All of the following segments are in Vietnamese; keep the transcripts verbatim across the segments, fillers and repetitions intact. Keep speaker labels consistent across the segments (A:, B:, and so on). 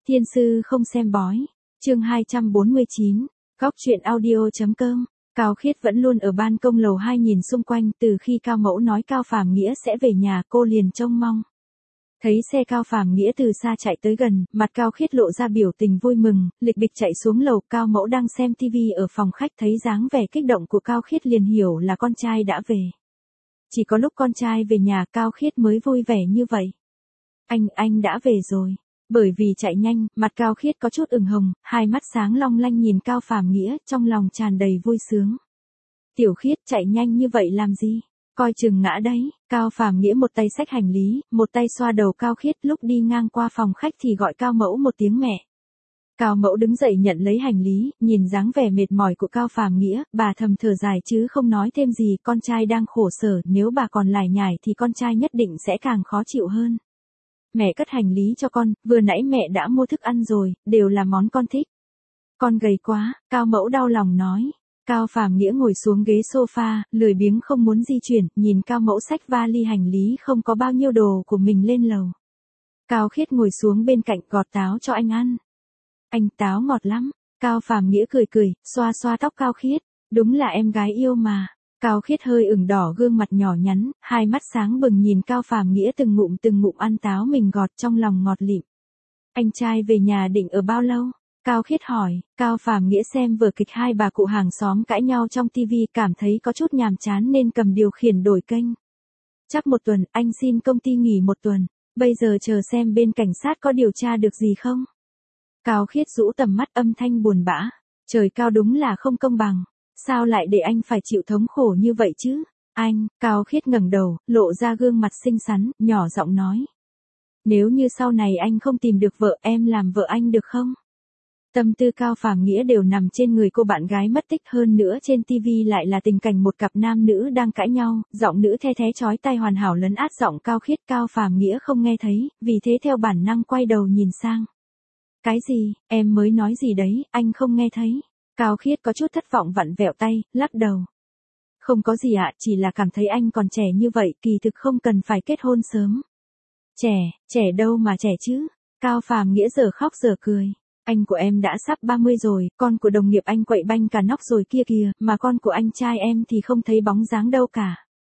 A: Thiên sư không xem bói. Chương hai trăm bốn mươi chín. Góc truyện audio.com. Cao Khiết vẫn luôn ở ban công lầu hai nhìn xung quanh, từ khi Cao Mẫu nói Cao Phàm Nghĩa sẽ về nhà, cô liền trông mong. Thấy xe Cao Phàm Nghĩa từ xa chạy tới gần, mặt Cao Khiết lộ ra biểu tình vui mừng, lịch bịch chạy xuống lầu. Cao Mẫu đang xem tivi ở phòng khách, thấy dáng vẻ kích động của Cao Khiết liền hiểu là con trai đã về. Chỉ có lúc con trai về nhà Cao Khiết mới vui vẻ như vậy. Anh, anh đã về rồi. Bởi vì chạy nhanh, mặt Cao Khiết có chút ửng hồng, hai mắt sáng long lanh nhìn Cao Phàm Nghĩa, trong lòng tràn đầy vui sướng. Tiểu Khiết, chạy nhanh như vậy làm gì? Coi chừng ngã đấy. Cao Phàm Nghĩa một tay xách hành lý, một tay xoa đầu Cao Khiết, lúc đi ngang qua phòng khách thì gọi Cao Mẫu một tiếng mẹ. Cao Mẫu đứng dậy nhận lấy hành lý, nhìn dáng vẻ mệt mỏi của Cao Phàm Nghĩa, bà thầm thở dài chứ không nói thêm gì. Con trai đang khổ sở, nếu bà còn lải nhải thì con trai nhất định sẽ càng khó chịu hơn. Mẹ cất hành lý cho con, vừa nãy mẹ đã mua thức ăn rồi, đều là món con thích. Con gầy quá, Cao Mẫu đau lòng nói. Cao Phàm Nghĩa ngồi xuống ghế sofa, lười biếng không muốn di chuyển, nhìn Cao Mẫu xách vali hành lý không có bao nhiêu đồ của mình lên lầu. Cao Khiết ngồi xuống bên cạnh gọt táo cho anh ăn. Anh, táo ngọt lắm. Cao Phàm Nghĩa cười cười, xoa xoa tóc Cao Khiết. Đúng là em gái yêu mà. Cao Khiết hơi ửng đỏ gương mặt nhỏ nhắn, hai mắt sáng bừng nhìn Cao Phàm Nghĩa từng ngụm từng ngụm ăn táo mình gọt, trong lòng ngọt lịm. Anh trai về nhà định ở bao lâu? Cao Khiết hỏi. Cao Phàm Nghĩa xem vở kịch hai bà cụ hàng xóm cãi nhau trong tivi, cảm thấy có chút nhàm chán nên cầm điều khiển đổi kênh. Chắc một tuần, anh xin công ty nghỉ một tuần. Bây giờ chờ xem bên cảnh sát có điều tra được gì không? Cao Khiết rũ tầm mắt, âm thanh buồn bã. Trời cao, đúng là không công bằng. Sao lại để anh phải chịu thống khổ như vậy chứ? Anh, Cao Khiết ngẩng đầu, lộ ra gương mặt xinh xắn, nhỏ giọng nói. Nếu như sau này anh không tìm được vợ, em làm vợ anh được không? Tâm tư Cao Phàm Nghĩa đều nằm trên người cô bạn gái mất tích, hơn nữa trên tivi lại là tình cảnh một cặp nam nữ đang cãi nhau, giọng nữ the thé chói tai hoàn hảo lấn át giọng Cao Khiết. Cao Phàm Nghĩa không nghe thấy, vì thế theo bản năng quay đầu nhìn sang. Cái gì, em mới nói gì đấy, anh không nghe thấy. Cao Khiết có chút thất vọng vặn vẹo tay, lắc đầu. Không có gì ạ, chỉ là cảm thấy anh còn trẻ như vậy, kỳ thực không cần phải kết hôn sớm. Trẻ, trẻ đâu mà trẻ chứ? Cao Phàm Nghĩa giờ khóc giờ cười. Anh của em đã sắp ba mươi rồi, con của đồng nghiệp anh quậy banh cả nóc rồi kia kìa, mà con của anh trai em thì không thấy bóng dáng đâu cả.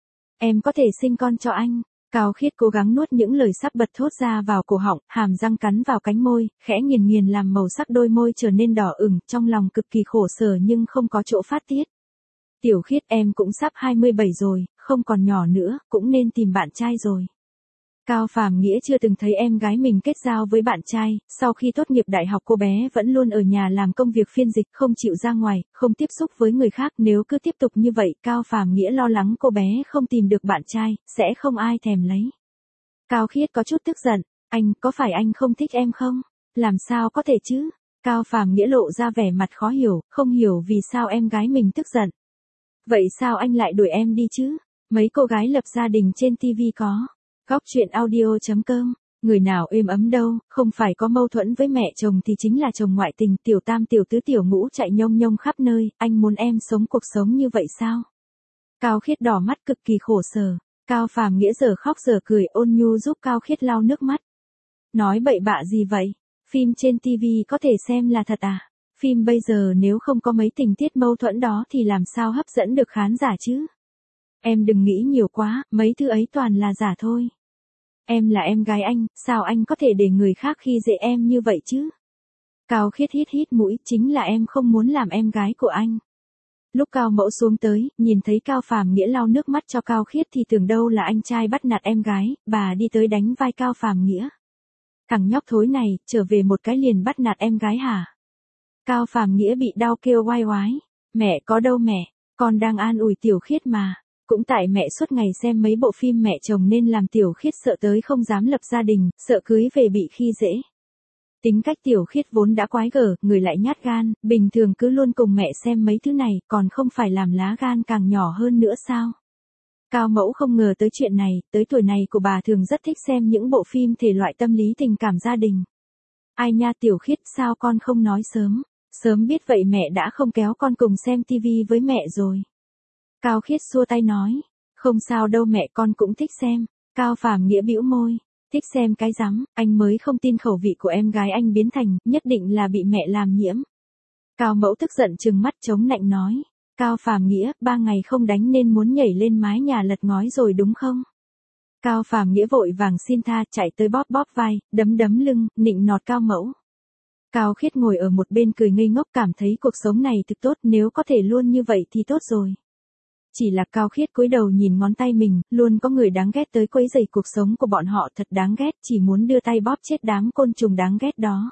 A: Em có thể sinh con cho anh. Cao Khiết cố gắng nuốt những lời sắp bật thốt ra vào cổ họng, hàm răng cắn vào cánh môi, khẽ nghiền nghiền làm màu sắc đôi môi trở nên đỏ ửng, trong lòng cực kỳ khổ sở nhưng không có chỗ phát tiết. Tiểu Khiết, em cũng sắp hai mươi bảy rồi, không còn nhỏ nữa, cũng nên tìm bạn trai rồi. Cao Phàm Nghĩa chưa từng thấy em gái mình kết giao với bạn trai, sau khi tốt nghiệp đại học cô bé vẫn luôn ở nhà làm công việc phiên dịch, không chịu ra ngoài, không tiếp xúc với người khác. Nếu cứ tiếp tục như vậy, Cao Phàm Nghĩa lo lắng cô bé không tìm được bạn trai, sẽ không ai thèm lấy. Cao Khiết có chút tức giận. Anh, có phải anh không thích em không? Làm sao có thể chứ? Cao Phàm Nghĩa lộ ra vẻ mặt khó hiểu, không hiểu vì sao em gái mình tức giận. Vậy sao anh lại đuổi em đi chứ? Mấy cô gái lập gia đình trên tivi có. Góc truyện audio.com. Người nào êm ấm đâu, không phải có mâu thuẫn với mẹ chồng thì chính là chồng ngoại tình, tiểu tam tiểu tứ tiểu ngũ chạy nhông nhông khắp nơi, anh muốn em sống cuộc sống như vậy sao? Cao Khiết đỏ mắt cực kỳ khổ sở. Cao Phàm Nghĩa giờ khóc giờ cười, ôn nhu giúp Cao Khiết lau nước mắt. Nói bậy bạ gì vậy? Phim trên tivi có thể xem là thật à? Phim bây giờ nếu không có mấy tình tiết mâu thuẫn đó thì làm sao hấp dẫn được khán giả chứ? Em đừng nghĩ nhiều quá, mấy thứ ấy toàn là giả thôi. Em là em gái anh, sao anh có thể để người khác khi dễ em như vậy chứ? Cao Khiết hít hít mũi, chính là em không muốn làm em gái của anh. Lúc Cao Mẫu xuống tới, nhìn thấy Cao Phàm Nghĩa lau nước mắt cho Cao Khiết thì tưởng đâu là anh trai bắt nạt em gái, bà đi tới đánh vai Cao Phàm Nghĩa. Thằng nhóc thối này, trở về một cái liền bắt nạt em gái hả? Cao Phàm Nghĩa bị đau kêu oai oái. Mẹ có đâu mẹ, con đang an ủi Tiểu Khiết mà. Cũng tại mẹ suốt ngày xem mấy bộ phim mẹ chồng nên làm Tiểu Khiết sợ tới không dám lập gia đình, sợ cưới về bị khi dễ. Tính cách Tiểu Khiết vốn đã quái gở, người lại nhát gan, bình thường cứ luôn cùng mẹ xem mấy thứ này, còn không phải làm lá gan càng nhỏ hơn nữa sao? Cao Mẫu không ngờ tới chuyện này, tới tuổi này của bà thường rất thích xem những bộ phim thể loại tâm lý tình cảm gia đình. Ai nha Tiểu Khiết, sao con không nói sớm? Sớm biết vậy mẹ đã không kéo con cùng xem tivi với mẹ rồi. Cao Khiết xua tay nói, không sao đâu mẹ, con cũng thích xem. Cao Phàm Nghĩa bĩu môi, Thích xem cái rắm, anh mới không tin khẩu vị của em gái anh biến thành, nhất định là bị mẹ làm nhiễm. Cao Mẫu tức giận trừng mắt chống nạnh nói. Cao Phàm Nghĩa, ba ngày không đánh nên muốn nhảy lên mái nhà lật ngói rồi đúng không? Cao Phàm Nghĩa vội vàng xin tha, chạy tới bóp bóp vai, đấm đấm lưng, nịnh nọt Cao Mẫu. Cao Khiết ngồi ở một bên cười ngây ngốc, cảm thấy cuộc sống này thực tốt, nếu có thể luôn như vậy thì tốt rồi. Chỉ là Cao Khiết cúi đầu nhìn ngón tay mình, luôn có người đáng ghét tới quấy rầy cuộc sống của bọn họ, thật đáng ghét, chỉ muốn đưa tay bóp chết đám côn trùng đáng ghét đó.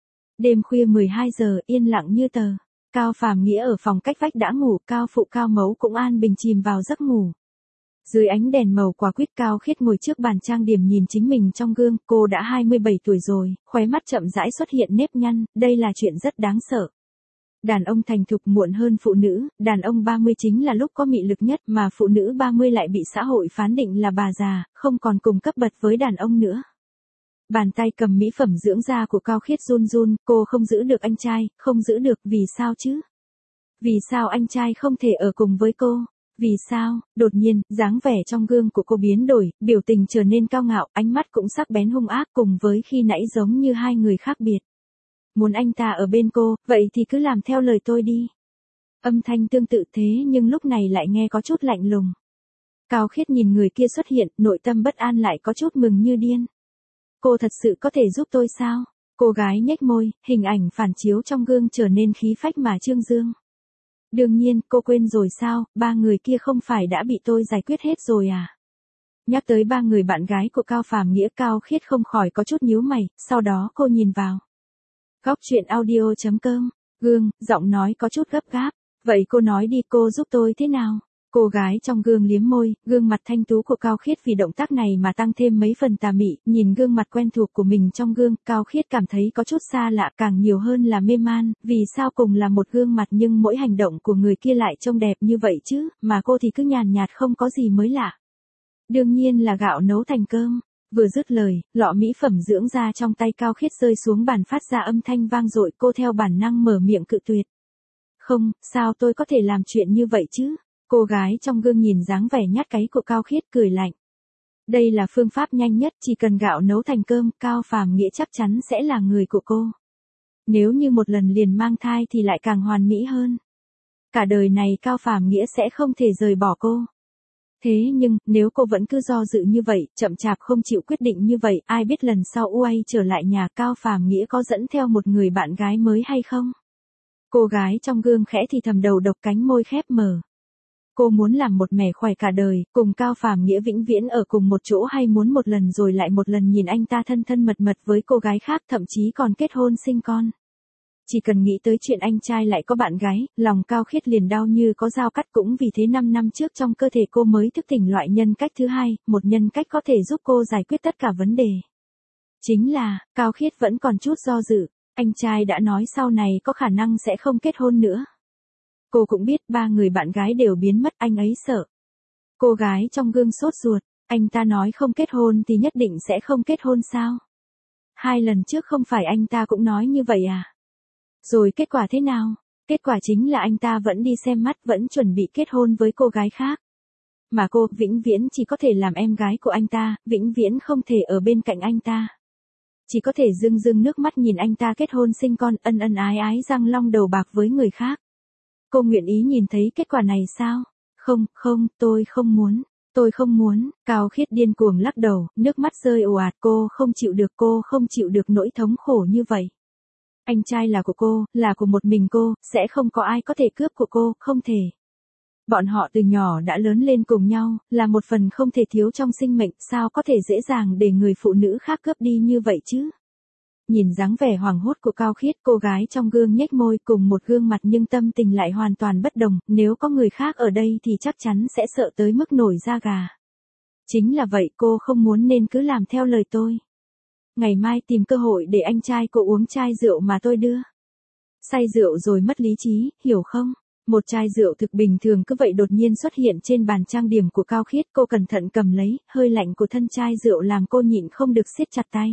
A: Đêm khuya mười hai giờ, yên lặng như tờ. Cao Phàm Nghĩa ở phòng cách vách đã ngủ, Cao Phụ Cao Mẫu cũng an bình chìm vào giấc ngủ. Dưới ánh đèn màu quả quýt, Cao Khiết ngồi trước bàn trang điểm nhìn chính mình trong gương, cô đã hai mươi bảy tuổi rồi, khóe mắt chậm rãi xuất hiện nếp nhăn, đây là chuyện rất đáng sợ. Đàn ông thành thục muộn hơn phụ nữ, đàn ông ba mươi chính là lúc có mị lực nhất, mà phụ nữ ba mươi lại bị xã hội phán định là bà già, không còn cùng cấp bậc với đàn ông nữa. Bàn tay cầm mỹ phẩm dưỡng da của Cao Khiết run run, cô không giữ được anh trai, không giữ được, vì sao chứ? Vì sao anh trai không thể ở cùng với cô? Vì sao? Đột nhiên, dáng vẻ trong gương của cô biến đổi, biểu tình trở nên cao ngạo, ánh mắt cũng sắc bén hung ác, cùng với khi nãy giống như hai người khác biệt. Muốn anh ta ở bên cô, vậy thì cứ làm theo lời tôi đi. Âm thanh tương tự thế nhưng lúc này lại nghe có chút lạnh lùng. Cao Khiết nhìn người kia xuất hiện, nội tâm bất an lại có chút mừng như điên. Cô thật sự có thể giúp tôi sao? Cô gái nhếch môi, hình ảnh phản chiếu trong gương trở nên khí phách mà trương dương. Đương nhiên, cô quên rồi sao, ba người kia không phải đã bị tôi giải quyết hết rồi à? Nhắc tới ba người bạn gái của Cao Phàm Nghĩa, Cao Khiết không khỏi có chút nhíu mày, sau đó cô nhìn vào. Góc truyện audio chấm com, gương, giọng nói có chút gấp gáp. Vậy cô nói đi, cô giúp tôi thế nào? Cô gái trong gương liếm môi, gương mặt thanh tú của Cao Khiết vì động tác này mà tăng thêm mấy phần tà mị, nhìn gương mặt quen thuộc của mình trong gương, Cao Khiết cảm thấy có chút xa lạ, càng nhiều hơn là mê man, vì sao cùng là một gương mặt nhưng mỗi hành động của người kia lại trông đẹp như vậy chứ, mà cô thì cứ nhàn nhạt không có gì mới lạ. Đương nhiên là gạo nấu thành cơm. Vừa dứt lời, lọ mỹ phẩm dưỡng da trong tay Cao Khiết rơi xuống bàn phát ra âm thanh vang dội, cô theo bản năng mở miệng cự tuyệt. Không, sao tôi có thể làm chuyện như vậy chứ? Cô gái trong gương nhìn dáng vẻ nhát cáy của Cao Khiết cười lạnh. Đây là phương pháp nhanh nhất, chỉ cần gạo nấu thành cơm, Cao Phàm Nghĩa chắc chắn sẽ là người của cô. Nếu như một lần liền mang thai thì lại càng hoàn mỹ hơn. Cả đời này Cao Phàm Nghĩa sẽ không thể rời bỏ cô. Thế nhưng, nếu cô vẫn cứ do dự như vậy, chậm chạp không chịu quyết định như vậy, ai biết lần sau uay trở lại nhà Cao Phàm Nghĩa có dẫn theo một người bạn gái mới hay không? Cô gái trong gương khẽ thì thầm đầu độc, cánh môi khép mở. Cô muốn làm một mẻ khoẻ cả đời, cùng Cao Phàm Nghĩa vĩnh viễn ở cùng một chỗ, hay muốn một lần rồi lại một lần nhìn anh ta thân thân mật mật với cô gái khác, thậm chí còn kết hôn sinh con. Chỉ cần nghĩ tới chuyện anh trai lại có bạn gái, lòng Cao Khiết liền đau như có dao cắt, cũng vì thế năm năm trước trong cơ thể cô mới thức tỉnh loại nhân cách thứ hai, một nhân cách có thể giúp cô giải quyết tất cả vấn đề. Chính là, Cao Khiết vẫn còn chút do dự, anh trai đã nói sau này có khả năng sẽ không kết hôn nữa. Cô cũng biết ba người bạn gái đều biến mất, anh ấy sợ. Cô gái trong gương sốt ruột, anh ta nói không kết hôn thì nhất định sẽ không kết hôn sao? Hai lần trước không phải anh ta cũng nói như vậy à? Rồi kết quả thế nào? Kết quả chính là anh ta vẫn đi xem mắt, vẫn chuẩn bị kết hôn với cô gái khác. Mà cô, vĩnh viễn chỉ có thể làm em gái của anh ta, vĩnh viễn không thể ở bên cạnh anh ta. Chỉ có thể rưng rưng nước mắt nhìn anh ta kết hôn sinh con, ân ân ái ái răng long đầu bạc với người khác. Cô nguyện ý nhìn thấy kết quả này sao? Không, không, tôi không muốn. Tôi không muốn. Cao Khiết điên cuồng lắc đầu, nước mắt rơi ồ ạt, cô không chịu được, cô không chịu được nỗi thống khổ như vậy. Anh trai là của cô, là của một mình cô, sẽ không có ai có thể cướp của cô, không thể. Bọn họ từ nhỏ đã lớn lên cùng nhau, là một phần không thể thiếu trong sinh mệnh, sao có thể dễ dàng để người phụ nữ khác cướp đi như vậy chứ? Nhìn dáng vẻ hoảng hốt của Cao Khiết, cô gái trong gương nhếch môi, cùng một gương mặt nhưng tâm tình lại hoàn toàn bất đồng, nếu có người khác ở đây thì chắc chắn sẽ sợ tới mức nổi da gà. Chính là vậy, cô không muốn nên cứ làm theo lời tôi. Ngày mai tìm cơ hội để anh trai cô uống chai rượu mà tôi đưa. Say rượu rồi mất lý trí, hiểu không? Một chai rượu thực bình thường cứ vậy đột nhiên xuất hiện trên bàn trang điểm của Cao Khiết, cô cẩn thận cầm lấy, hơi lạnh của thân chai rượu làm cô nhịn không được siết chặt tay.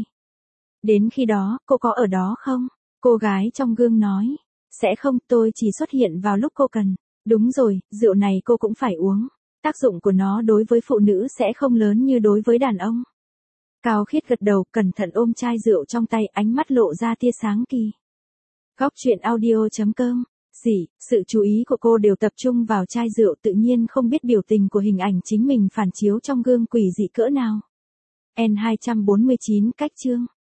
A: Đến khi đó, cô có ở đó không? Cô gái trong gương nói. Sẽ không, tôi chỉ xuất hiện vào lúc cô cần. Đúng rồi, rượu này cô cũng phải uống. Tác dụng của nó đối với phụ nữ sẽ không lớn như đối với đàn ông. Cao Khiết gật đầu, cẩn thận ôm chai rượu trong tay, ánh mắt lộ ra tia sáng kỳ. Góc chuyện audio chấm com. Dì, sự chú ý của cô đều tập trung vào chai rượu, tự nhiên không biết biểu tình của hình ảnh chính mình phản chiếu trong gương quỷ dị cỡ nào. N hai trăm bốn mươi chín cách chương.